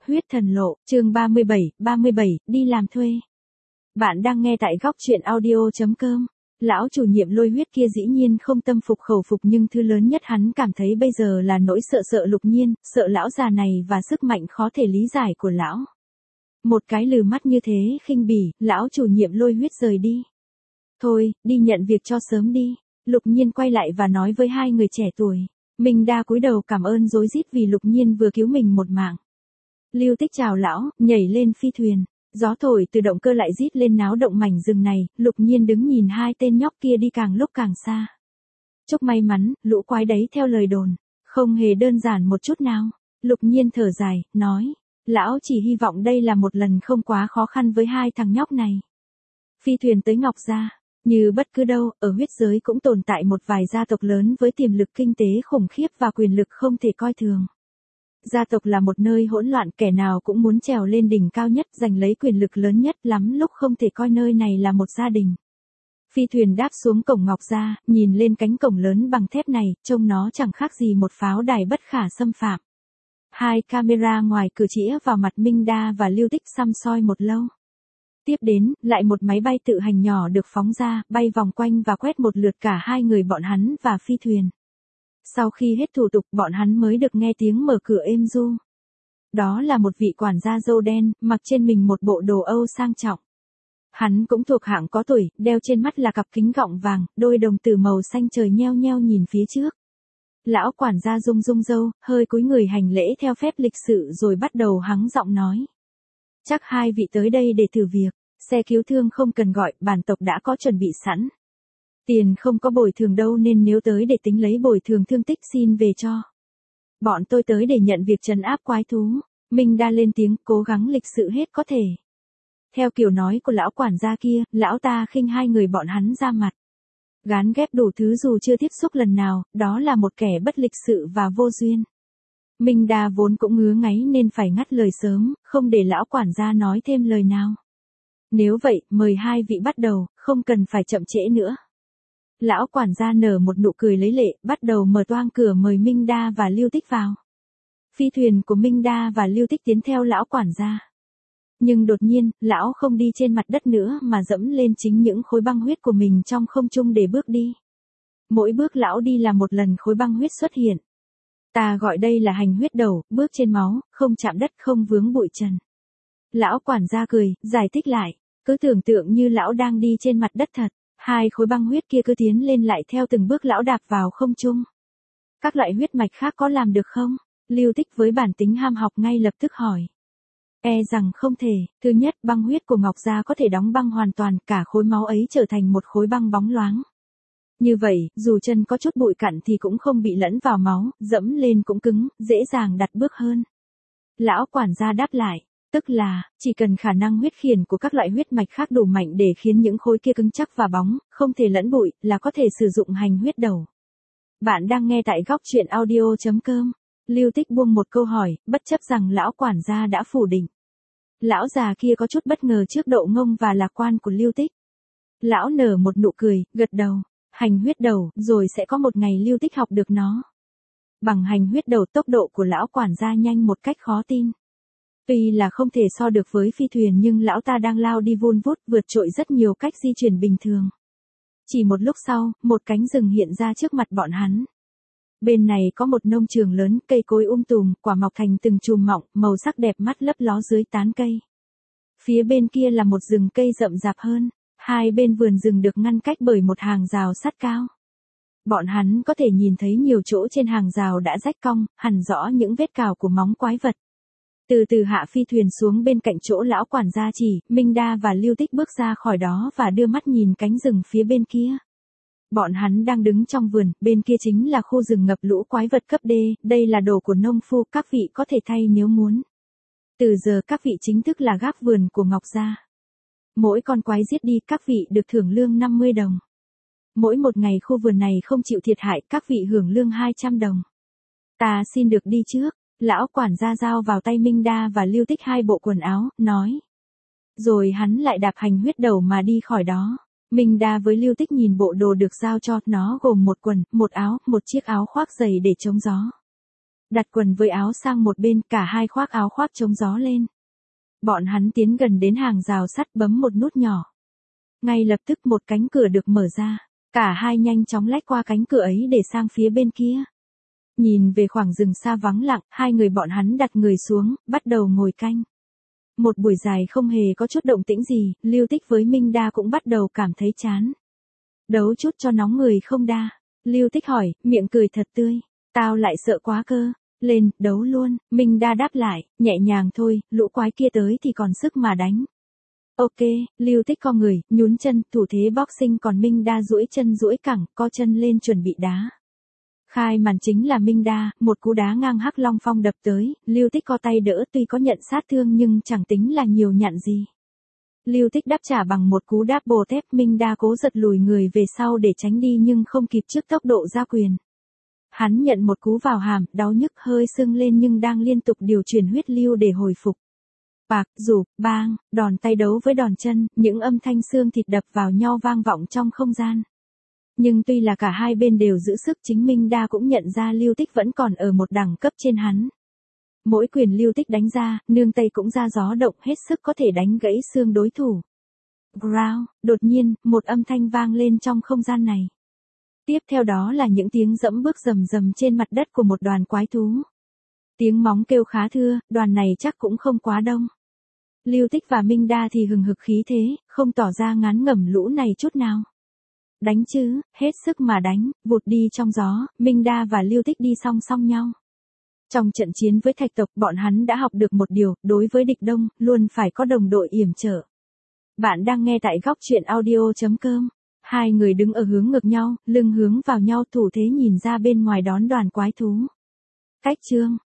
Huyết thần lộ, chương 37, đi làm thuê. Bạn đang nghe tại góc truyện audio.com. Lão chủ nhiệm Lôi Huyết kia dĩ nhiên không tâm phục khẩu phục, nhưng thứ lớn nhất hắn cảm thấy bây giờ là nỗi sợ Lục Nhiên, sợ lão già này và sức mạnh khó thể lý giải của lão. Một cái lừ mắt như thế khinh bỉ, lão chủ nhiệm Lôi Huyết rời đi. Thôi, đi nhận việc cho sớm đi. Lục Nhiên quay lại và nói với hai người trẻ tuổi. Minh Đa cúi đầu cảm ơn rối rít vì Lục Nhiên vừa cứu mình một mạng. Lưu Tích chào lão, nhảy lên phi thuyền. Gió thổi từ động cơ lại rít lên náo động mảnh rừng này. Lục Nhiên đứng nhìn hai tên nhóc kia đi càng lúc càng xa. Chúc may mắn, lũ quái đấy theo lời đồn. Không hề đơn giản một chút nào. Lục Nhiên thở dài, nói. Lão chỉ hy vọng đây là một lần không quá khó khăn với hai thằng nhóc này. Phi thuyền tới Ngọc Gia. Như bất cứ đâu, ở huyết giới cũng tồn tại một vài gia tộc lớn với tiềm lực kinh tế khủng khiếp và quyền lực không thể coi thường. Gia tộc là một nơi hỗn loạn, kẻ nào cũng muốn trèo lên đỉnh cao nhất, giành lấy quyền lực lớn nhất, lắm lúc không thể coi nơi này là một gia đình. Phi thuyền đáp xuống cổng Ngọc Gia, nhìn lên cánh cổng lớn bằng thép này, trông nó chẳng khác gì một pháo đài bất khả xâm phạm. Hai camera ngoài cửa chĩa vào mặt Minh Đa và Lưu Tích săm soi một lâu. Tiếp đến, lại một máy bay tự hành nhỏ được phóng ra, bay vòng quanh và quét một lượt cả hai người bọn hắn và phi thuyền. Sau khi hết thủ tục, bọn hắn mới được nghe tiếng mở cửa êm du. Đó là một vị quản gia râu đen, mặc trên mình một bộ đồ Âu sang trọng. Hắn cũng thuộc hạng có tuổi, đeo trên mắt là cặp kính gọng vàng, đôi đồng tử màu xanh trời nheo nheo nhìn phía trước. Lão quản gia rung râu, hơi cúi người hành lễ theo phép lịch sự rồi bắt đầu hắng giọng nói. Chắc hai vị tới đây để thử việc, xe cứu thương không cần gọi, bản tộc đã có chuẩn bị sẵn. Tiền không có bồi thường đâu nên nếu tới để tính lấy bồi thường thương tích xin về cho. Bọn tôi tới để nhận việc trấn áp quái thú. Minh Đa lên tiếng, cố gắng lịch sự hết có thể. Theo kiểu nói của lão quản gia kia, lão ta khinh hai người bọn hắn ra mặt. Gán ghép đủ thứ dù chưa tiếp xúc lần nào, đó là một kẻ bất lịch sự và vô duyên. Minh Đa vốn cũng ngứa ngáy nên phải ngắt lời sớm, không để lão quản gia nói thêm lời nào. Nếu vậy, mời hai vị bắt đầu, không cần phải chậm trễ nữa. Lão quản gia nở một nụ cười lấy lệ, bắt đầu mở toang cửa mời Minh Đa và Lưu Tích vào. Phi thuyền của Minh Đa và Lưu Tích tiến theo lão quản gia. Nhưng đột nhiên, lão không đi trên mặt đất nữa mà dẫm lên chính những khối băng huyết của mình trong không trung để bước đi. Mỗi bước lão đi là một lần khối băng huyết xuất hiện. Ta gọi đây là hành huyết đầu, bước trên máu, không chạm đất, không vướng bụi trần. Lão quản gia cười, giải thích lại, cứ tưởng tượng như lão đang đi trên mặt đất thật, hai khối băng huyết kia cứ tiến lên lại theo từng bước lão đạp vào không trung. Các loại huyết mạch khác có làm được không? Lưu Tích với bản tính ham học ngay lập tức hỏi. E rằng không thể, thứ nhất băng huyết của Ngọc Gia có thể đóng băng hoàn toàn, cả khối máu ấy trở thành một khối băng bóng loáng. Như vậy, dù chân có chút bụi cặn thì cũng không bị lẫn vào máu, dẫm lên cũng cứng, dễ dàng đặt bước hơn. Lão quản gia đáp lại, tức là, chỉ cần khả năng huyết khiển của các loại huyết mạch khác đủ mạnh để khiến những khối kia cứng chắc và bóng, không thể lẫn bụi, là có thể sử dụng hành huyết đầu. Bạn đang nghe tại góc truyện audio.com. Lưu Tích buông một câu hỏi, bất chấp rằng lão quản gia đã phủ định. Lão già kia có chút bất ngờ trước độ ngông và lạc quan của Lưu Tích. Lão nở một nụ cười, gật đầu. Hành huyết đầu, rồi sẽ có một ngày Lưu Tích học được nó. Bằng hành huyết đầu, tốc độ của lão quản gia nhanh một cách khó tin. Tuy là không thể so được với phi thuyền nhưng lão ta đang lao đi vun vút, vượt trội rất nhiều cách di chuyển bình thường. Chỉ một lúc sau, một cánh rừng hiện ra trước mặt bọn hắn. Bên này có một nông trường lớn, cây cối tùm, quả mọc thành từng chùm mọng, màu sắc đẹp mắt lấp ló dưới tán cây. Phía bên kia là một rừng cây rậm rạp hơn. Hai bên vườn rừng được ngăn cách bởi một hàng rào sắt cao. Bọn hắn có thể nhìn thấy nhiều chỗ trên hàng rào đã rách cong, hẳn rõ những vết cào của móng quái vật. Từ từ hạ phi thuyền xuống bên cạnh chỗ lão quản gia chỉ, Minh Đa và Lưu Tích bước ra khỏi đó và đưa mắt nhìn cánh rừng phía bên kia. Bọn hắn đang đứng trong vườn, bên kia chính là khu rừng ngập lũ quái vật cấp D, đây là đồ của nông phu, các vị có thể thay nếu muốn. Từ giờ các vị chính thức là gác vườn của Ngọc Gia. Mỗi con quái giết đi, các vị được thưởng lương 50 đồng. Mỗi một ngày khu vườn này không chịu thiệt hại, các vị hưởng lương 200 đồng. Ta xin được đi trước. Lão quản gia giao vào tay Minh Đa và Lưu Tích hai bộ quần áo, nói. Rồi hắn lại đạp hành huyết đầu mà đi khỏi đó. Minh Đa với Lưu Tích nhìn bộ đồ được giao cho, nó gồm một quần, một áo, một chiếc áo khoác dày để chống gió. Đặt quần với áo sang một bên, cả hai khoác áo khoác chống gió lên. Bọn hắn tiến gần đến hàng rào sắt, bấm một nút nhỏ. Ngay lập tức một cánh cửa được mở ra. Cả hai nhanh chóng lách qua cánh cửa ấy để sang phía bên kia. Nhìn về khoảng rừng xa vắng lặng, hai người bọn hắn đặt người xuống, bắt đầu ngồi canh. Một buổi dài không hề có chút động tĩnh gì, Lưu Tích với Minh Đa cũng bắt đầu cảm thấy chán. Đấu chút cho nóng người không đa. Lưu Tích hỏi, miệng cười thật tươi. Tao lại sợ quá cơ. Lên, đấu luôn. Minh Đa đáp lại, nhẹ nhàng thôi, lũ quái kia tới thì còn sức mà đánh. Ok, Lưu Tích co người, nhún chân, thủ thế boxing, còn Minh Đa duỗi chân duỗi cẳng, co chân lên chuẩn bị đá. Khai màn chính là Minh Đa, một cú đá ngang Hắc Long Phong đập tới, Lưu Tích co tay đỡ, tuy có nhận sát thương nhưng chẳng tính là nhiều nhặn gì. Lưu Tích đáp trả bằng một cú đáp bồ thép, Minh Đa cố giật lùi người về sau để tránh đi nhưng không kịp trước tốc độ ra quyền. Hắn nhận một cú vào hàm, đau nhức hơi sưng lên nhưng đang liên tục điều chuyển huyết lưu để hồi phục. Bạc, rụp, bang, đòn tay đấu với đòn chân, những âm thanh xương thịt đập vào nhau vang vọng trong không gian. Nhưng tuy là cả hai bên đều giữ sức, chính Minh Đa cũng nhận ra Lưu Tích vẫn còn ở một đẳng cấp trên hắn. Mỗi quyền Lưu Tích đánh ra, nương tay cũng ra gió động, hết sức có thể đánh gãy xương đối thủ. Growl, đột nhiên, một âm thanh vang lên trong không gian này. Tiếp theo đó là những tiếng dẫm bước rầm rầm trên mặt đất của một đoàn quái thú. Tiếng móng kêu khá thưa, đoàn này chắc cũng không quá đông. Lưu Tích và Minh Đa thì hừng hực khí thế, không tỏ ra ngán ngẩm lũ này chút nào. Đánh chứ, hết sức mà đánh, vụt đi trong gió, Minh Đa và Lưu Tích đi song song nhau. Trong trận chiến với thạch tộc, bọn hắn đã học được một điều, đối với địch đông, luôn phải có đồng đội yểm trợ. Bạn đang nghe tại góc truyện audio.com. Hai người đứng ở hướng ngược nhau, lưng hướng vào nhau, thủ thế nhìn ra bên ngoài đón đoàn quái thú. Cách chương